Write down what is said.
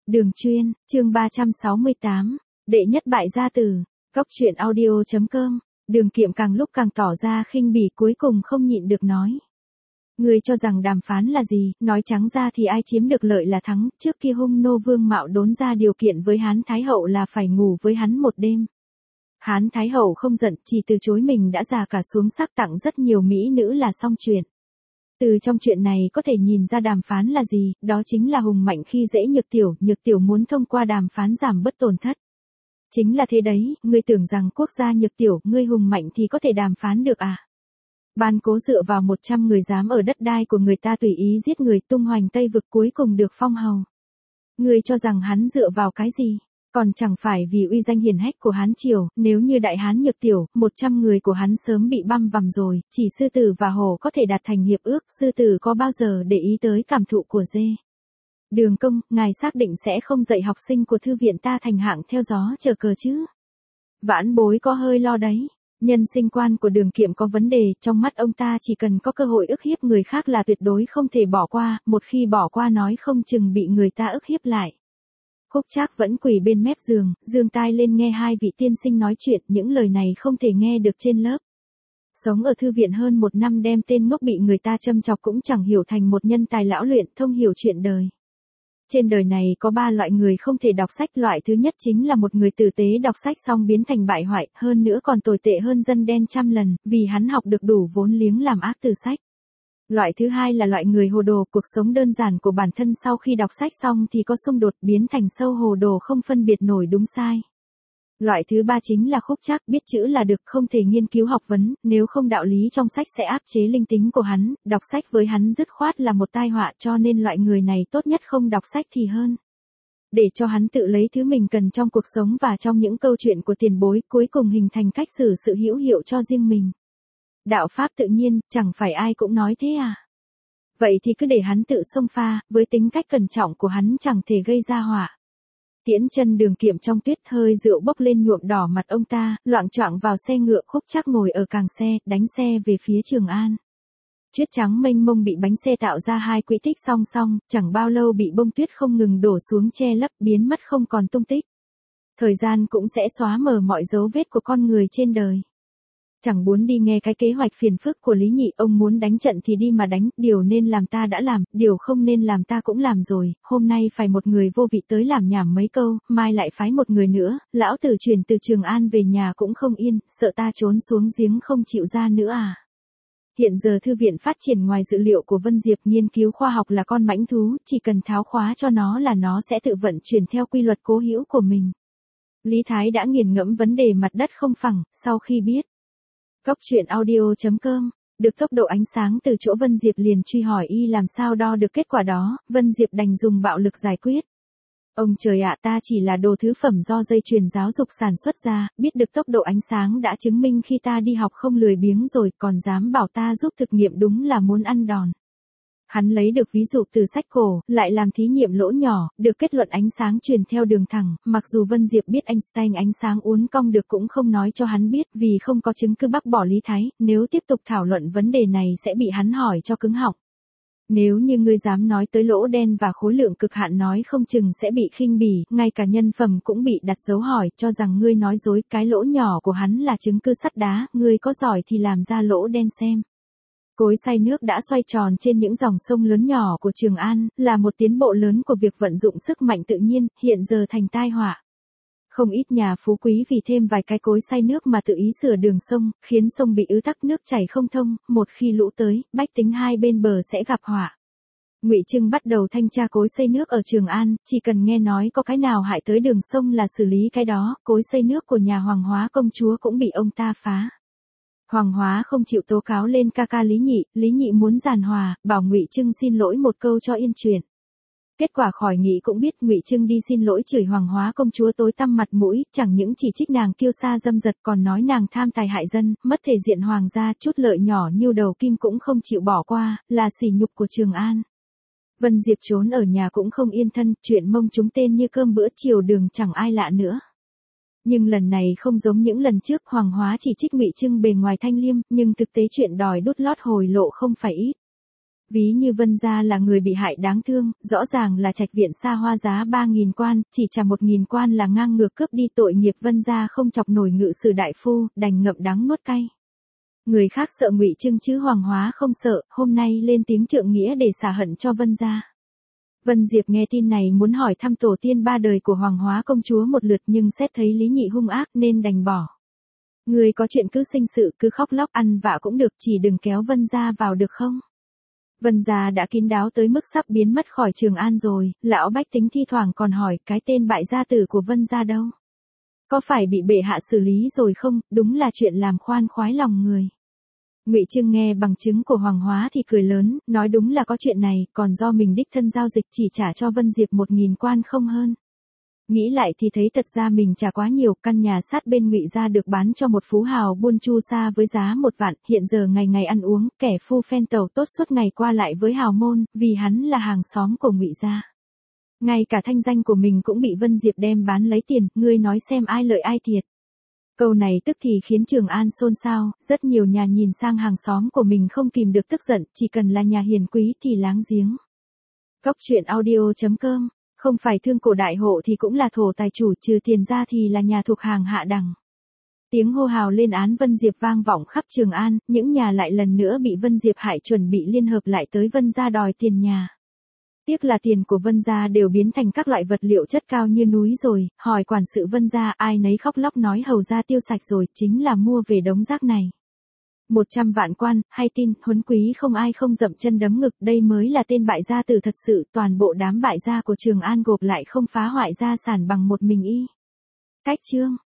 Đường chuyên, chương 368, đệ nhất bại gia tử, Cóc truyện audio.com, Đường Kiệm càng lúc càng tỏ ra khinh bỉ, cuối cùng không nhịn được nói. Ngươi cho rằng đàm phán là gì, nói trắng ra thì ai chiếm được lợi là thắng, trước khi Hung Nô Vương Mạo đốn ra điều kiện với Hán Thái Hậu là phải ngủ với hắn một đêm. Hán Thái Hậu không giận, chỉ từ chối mình đã già cả xuống sắc tặng rất nhiều mỹ nữ là xong chuyện. Từ trong chuyện này có thể nhìn ra đàm phán là gì, đó chính là hùng mạnh khi dễ nhược tiểu muốn thông qua đàm phán giảm bớt tổn thất. Chính là thế đấy, ngươi tưởng rằng quốc gia nhược tiểu, ngươi hùng mạnh thì có thể đàm phán được à? Ban Cố dựa vào 100 người dám ở đất đai của người ta tùy ý giết người, tung hoành Tây vực, cuối cùng được phong hầu. Ngươi cho rằng hắn dựa vào cái gì? Còn chẳng phải vì uy danh hiển hách của Hán triều, nếu như đại Hán nhược tiểu, 100 người của hắn sớm bị băm vằm rồi, chỉ sư tử và hổ có thể đạt thành hiệp ước, sư tử có bao giờ để ý tới cảm thụ của dê. Đường công, ngài xác định sẽ không dạy học sinh của thư viện ta thành hạng theo gió chờ cờ chứ? Vãn bối có hơi lo đấy. Nhân sinh quan của Đường Kiệm có vấn đề, trong mắt ông ta chỉ cần có cơ hội ức hiếp người khác là tuyệt đối không thể bỏ qua, một khi bỏ qua nói không chừng bị người ta ức hiếp lại. Khúc Trác vẫn quỳ bên mép giường, giương tai lên nghe hai vị tiên sinh nói chuyện, những lời này không thể nghe được trên lớp. Sống ở thư viện hơn 1 năm, đem tên ngốc bị người ta châm chọc cũng chẳng hiểu thành một nhân tài lão luyện thông hiểu chuyện đời. Trên đời này có 3 loại người không thể đọc sách, loại thứ nhất chính là một người tử tế đọc sách xong biến thành bại hoại, hơn nữa còn tồi tệ hơn dân đen trăm lần, vì hắn học được đủ vốn liếng làm ác từ sách. Loại thứ hai là loại người hồ đồ, cuộc sống đơn giản của bản thân sau khi đọc sách xong thì có xung đột, biến thành sâu hồ đồ không phân biệt nổi đúng sai. Loại thứ ba chính là Khúc Trác, biết chữ là được, không thể nghiên cứu học vấn, nếu không đạo lý trong sách sẽ áp chế linh tính của hắn, đọc sách với hắn dứt khoát là một tai họa, cho nên loại người này tốt nhất không đọc sách thì hơn. Để cho hắn tự lấy thứ mình cần trong cuộc sống và trong những câu chuyện của tiền bối, cuối cùng hình thành cách xử sự hữu hiệu cho riêng mình. Đạo pháp tự nhiên, chẳng phải ai cũng nói thế à? Vậy thì cứ để hắn tự xông pha, với tính cách cẩn trọng của hắn chẳng thể gây ra họa. Tiễn chân Đường Kiệm trong tuyết, hơi rượu bốc lên nhuộm đỏ mặt ông ta, loạng choạng vào xe ngựa. Khúc Trác ngồi ở càng xe, đánh xe về phía Trường An. Tuyết trắng mênh mông bị bánh xe tạo ra hai quỹ tích song song, chẳng bao lâu bị bông tuyết không ngừng đổ xuống che lấp, biến mất không còn tung tích. Thời gian cũng sẽ xóa mờ mọi dấu vết của con người trên đời. Chẳng muốn đi nghe cái kế hoạch phiền phức của Lý Nhị, ông muốn đánh trận thì đi mà đánh, điều nên làm ta đã làm, điều không nên làm ta cũng làm rồi, hôm nay phải một người vô vị tới làm nhảm mấy câu, mai lại phái một người nữa, lão tử chuyển từ Trường An về nhà cũng không yên, sợ ta trốn xuống giếng không chịu ra nữa à. Hiện giờ thư viện phát triển ngoài dự liệu của Vân Diệp, nghiên cứu khoa học là con mãnh thú, chỉ cần tháo khóa cho nó là nó sẽ tự vận chuyển theo quy luật cố hữu của mình. Lý Thái đã nghiền ngẫm vấn đề mặt đất không phẳng, sau khi biết Cóc truyện audio.com, được tốc độ ánh sáng từ chỗ Vân Diệp liền truy hỏi y làm sao đo được kết quả đó, Vân Diệp đành dùng bạo lực giải quyết. Ông trời ạ, ta chỉ là đồ thứ phẩm do dây chuyền giáo dục sản xuất ra, biết được tốc độ ánh sáng đã chứng minh khi ta đi học không lười biếng rồi, còn dám bảo ta giúp thực nghiệm, đúng là muốn ăn đòn. Hắn lấy được ví dụ từ sách cổ, lại làm thí nghiệm lỗ nhỏ, được kết luận ánh sáng truyền theo đường thẳng, mặc dù Vân Diệp biết Einstein ánh sáng uốn cong được cũng không nói cho hắn biết, vì không có chứng cứ bác bỏ Lý Thái, nếu tiếp tục thảo luận vấn đề này sẽ bị hắn hỏi cho cứng họng. Nếu như ngươi dám nói tới lỗ đen và khối lượng cực hạn nói không chừng sẽ bị khinh bỉ, ngay cả nhân phẩm cũng bị đặt dấu hỏi, cho rằng ngươi nói dối, cái lỗ nhỏ của hắn là chứng cứ sắt đá, ngươi có giỏi thì làm ra lỗ đen xem. Cối xay nước đã xoay tròn trên những dòng sông lớn nhỏ của Trường An, là một tiến bộ lớn của việc vận dụng sức mạnh tự nhiên, hiện giờ thành tai họa. Không ít nhà phú quý vì thêm vài cái cối xay nước mà tự ý sửa đường sông, khiến sông bị ứ tắc, nước chảy không thông, một khi lũ tới, bách tính hai bên bờ sẽ gặp họa. Ngụy Trưng bắt đầu thanh tra cối xay nước ở Trường An, chỉ cần nghe nói có cái nào hại tới đường sông là xử lý cái đó, cối xay nước của nhà Hoàng Hóa công chúa cũng bị ông ta phá. Hoàng Hóa không chịu tố cáo lên ca ca Lý Nhị muốn giàn hòa, bảo Ngụy Trưng xin lỗi một câu cho yên chuyện. Kết quả khỏi nghĩ cũng biết, Ngụy Trưng đi xin lỗi chửi Hoàng Hóa công chúa tối tăm mặt mũi, chẳng những chỉ trích nàng kiêu sa dâm dật còn nói nàng tham tài hại dân, mất thể diện hoàng gia, chút lợi nhỏ như đầu kim cũng không chịu bỏ qua, là sỉ nhục của Trường An. Vân Diệp trốn ở nhà cũng không yên thân, chuyện mông chúng tên như cơm bữa chiều đường chẳng ai lạ nữa. Nhưng lần này không giống những lần trước, Hoàng Hóa chỉ trích Ngụy Trưng bề ngoài thanh liêm, nhưng thực tế chuyện đòi đút lót hồi lộ không phải ít. Ví như Vân gia là người bị hại đáng thương, rõ ràng là trạch viện xa hoa giá 3.000 quan, chỉ trả 1.000 quan là ngang ngược cướp đi tội nghiệp Vân gia không chọc nổi ngự sử đại phu, đành ngậm đắng nuốt cay. Người khác sợ Ngụy Trưng chứ Hoàng Hóa không sợ, hôm nay lên tiếng trượng nghĩa để xả hận cho Vân gia. Vân Diệp nghe tin này muốn hỏi thăm tổ tiên ba đời của Hoàng Hóa công chúa một lượt nhưng xét thấy Lý Nhị hung ác nên đành bỏ. Người có chuyện cứ sinh sự cứ khóc lóc ăn vạ cũng được, chỉ đừng kéo Vân gia vào được không? Vân gia đã kín đáo tới mức sắp biến mất khỏi Trường An rồi, lão bách tính thi thoảng còn hỏi cái tên bại gia tử của Vân gia đâu? Có phải bị bệ hạ xử lý rồi không? Đúng là chuyện làm khoan khoái lòng người. Ngụy Trưng nghe bằng chứng của Hoàng Hóa thì cười lớn, nói đúng là có chuyện này, còn do mình đích thân giao dịch chỉ trả cho Vân Diệp 1.000 quan không hơn. Nghĩ lại thì thấy thật ra mình trả quá nhiều, căn nhà sát bên Ngụy gia được bán cho một phú hào buôn chu sa với giá 1 vạn, hiện giờ ngày ngày ăn uống, kẻ phu phen tàu tốt suốt ngày qua lại với hào môn, vì hắn là hàng xóm của Ngụy gia. Ngay cả thanh danh của mình cũng bị Vân Diệp đem bán lấy tiền, ngươi nói xem ai lợi ai thiệt. Câu này tức thì khiến Trường An xôn xao, rất nhiều nhà nhìn sang hàng xóm của mình không kìm được tức giận, chỉ cần là nhà hiền quý thì láng giếng. Góc truyện audio.com, không phải thương cổ đại hộ thì cũng là thổ tài chủ, trừ tiền ra thì là nhà thuộc hàng hạ đẳng. Tiếng hô hào lên án Vân Diệp vang vọng khắp Trường An, những nhà lại lần nữa bị Vân Diệp hại chuẩn bị liên hợp lại tới Vân gia đòi tiền nhà. Tiếc là tiền của Vân gia đều biến thành các loại vật liệu chất cao như núi rồi, hỏi quản sự Vân gia ai nấy khóc lóc nói hầu gia tiêu sạch rồi, chính là mua về đống rác này. 100 vạn quan, hay tin, huấn quý không ai không dậm chân đấm ngực, đây mới là tên bại gia tử thật sự, toàn bộ đám bại gia của Trường An gộp lại không phá hoại gia sản bằng một mình y. Cách chương